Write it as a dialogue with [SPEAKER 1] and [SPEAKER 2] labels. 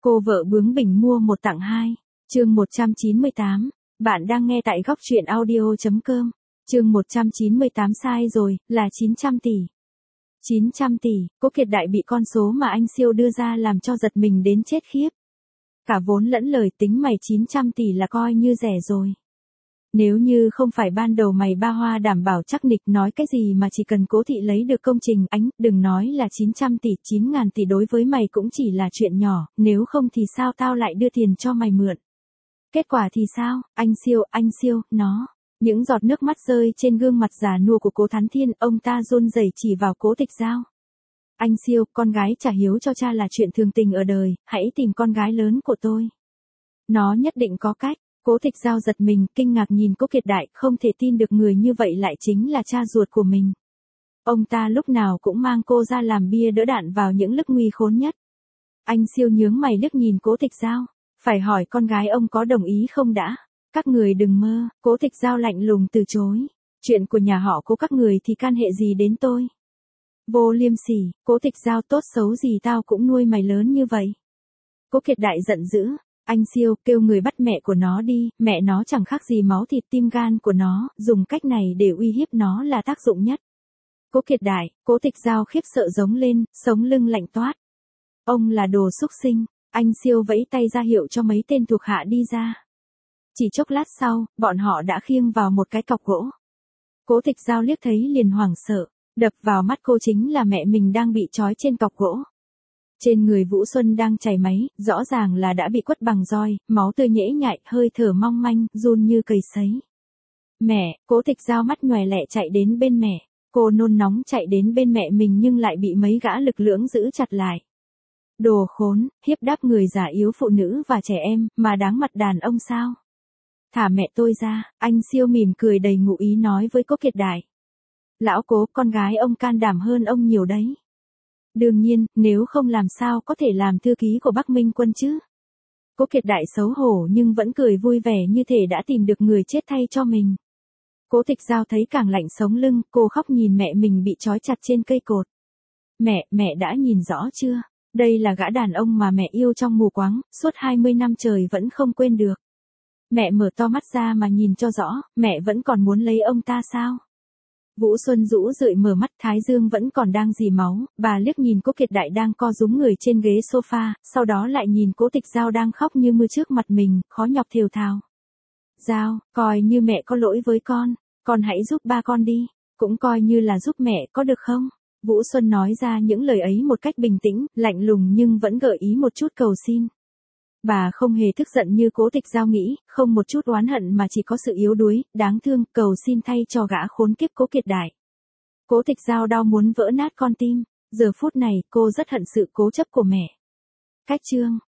[SPEAKER 1] Cô vợ bướng bỉnh mua một tặng hai. Chương 198. Bạn đang nghe tại góc truyện audio.com. Chương 198 sai rồi, là 900 tỷ. 900 tỷ, Cố Kiệt Đại bị con số mà anh Siêu đưa ra làm cho giật mình đến chết khiếp. Cả vốn lẫn lời tính mày 900 tỷ là coi như rẻ rồi. Nếu như không phải ban đầu mày ba hoa đảm bảo chắc nịch nói cái gì mà chỉ cần Cố thị lấy được công trình ánh, đừng nói là 900 tỷ, 9.000 tỷ đối với mày cũng chỉ là chuyện nhỏ, nếu không thì sao tao lại đưa tiền cho mày mượn. Kết quả thì sao, anh Siêu, nó. Những giọt nước mắt rơi trên gương mặt già nua của Cố Thán Thiên, ông ta run rẩy chỉ vào Cố Tịch Giao. Anh Siêu, con gái trả hiếu cho cha là chuyện thường tình ở đời, hãy tìm con gái lớn của tôi. Nó nhất định có cách. Cố Tịch Giao giật mình, kinh ngạc nhìn Cố Kiệt Đại, không thể tin được người như vậy lại chính là cha ruột của mình. Ông ta lúc nào cũng mang cô ra làm bia đỡ đạn vào những lúc nguy khốn nhất. Anh Siêu nhướng mày liếc nhìn Cố Tịch Giao, phải hỏi con gái ông có đồng ý không đã. Các người đừng mơ, Cố Tịch Giao lạnh lùng từ chối. Chuyện của nhà họ Cố các người thì can hệ gì đến tôi. Vô liêm sỉ, Cố Tịch Giao, tốt xấu gì tao cũng nuôi mày lớn như vậy. Cố Kiệt Đại giận dữ. Anh Siêu, kêu người bắt mẹ của nó đi, mẹ nó chẳng khác gì máu thịt tim gan của nó, dùng cách này để uy hiếp nó là tác dụng nhất. Cố Kiệt Đại, Cố Tịch Giao khiếp sợ giống lên, sống lưng lạnh toát. Ông là đồ xúc sinh, anh Siêu vẫy tay ra hiệu cho mấy tên thuộc hạ đi ra. Chỉ chốc lát sau, bọn họ đã khiêng vào một cái cọc gỗ. Cố Tịch Giao liếc thấy liền hoảng sợ, đập vào mắt cô chính là mẹ mình đang bị trói trên cọc gỗ. Trên người Vũ Xuân đang chảy máy, rõ ràng là đã bị quất bằng roi, máu tươi nhễ nhại, hơi thở mong manh, run như cầy sấy. Mẹ, Cố Tịch Giao mắt nhòe lẹ chạy đến bên mẹ, cô nôn nóng chạy đến bên mẹ mình nhưng lại bị mấy gã lực lưỡng giữ chặt lại. Đồ khốn, hiếp đáp người già yếu phụ nữ và trẻ em, mà đáng mặt đàn ông sao? Thả mẹ tôi ra, anh Siêu mỉm cười đầy ngụ ý nói với Cố Kiệt Đại. Lão Cố, con gái ông can đảm hơn ông nhiều đấy. Đương nhiên, nếu không làm sao có thể làm thư ký của Bắc Minh Quân chứ. Cố Kiệt Đại xấu hổ nhưng vẫn cười vui vẻ như thể đã tìm được người chết thay cho mình. Cố Tịch Giao thấy càng lạnh sống lưng, cô khóc nhìn mẹ mình bị trói chặt trên cây cột. Mẹ đã nhìn rõ chưa? Đây là gã đàn ông mà mẹ yêu trong mù quáng, suốt 20 năm trời vẫn không quên được. Mẹ mở to mắt ra mà nhìn cho rõ, mẹ vẫn còn muốn lấy ông ta sao? Vũ Xuân rũ rượi mở mắt, thái dương vẫn còn đang rỉ máu, bà liếc nhìn Cố Kiệt Đại đang co rúm người trên ghế sofa, sau đó lại nhìn Cố Tịch Giao đang khóc như mưa trước mặt mình, khó nhọc thều thào. Giao, coi như mẹ có lỗi với con hãy giúp ba con đi, cũng coi như là giúp mẹ có được không? Vũ Xuân nói ra những lời ấy một cách bình tĩnh, lạnh lùng nhưng vẫn gợi ý một chút cầu xin. Bà không hề tức giận như Cố Tịch Giao nghĩ, không một chút oán hận mà chỉ có sự yếu đuối, đáng thương, cầu xin thay cho gã khốn kiếp Cố Kiệt Đại. Cố Tịch Giao đau muốn vỡ nát con tim, giờ phút này cô rất hận sự cố chấp của mẹ. Cách chương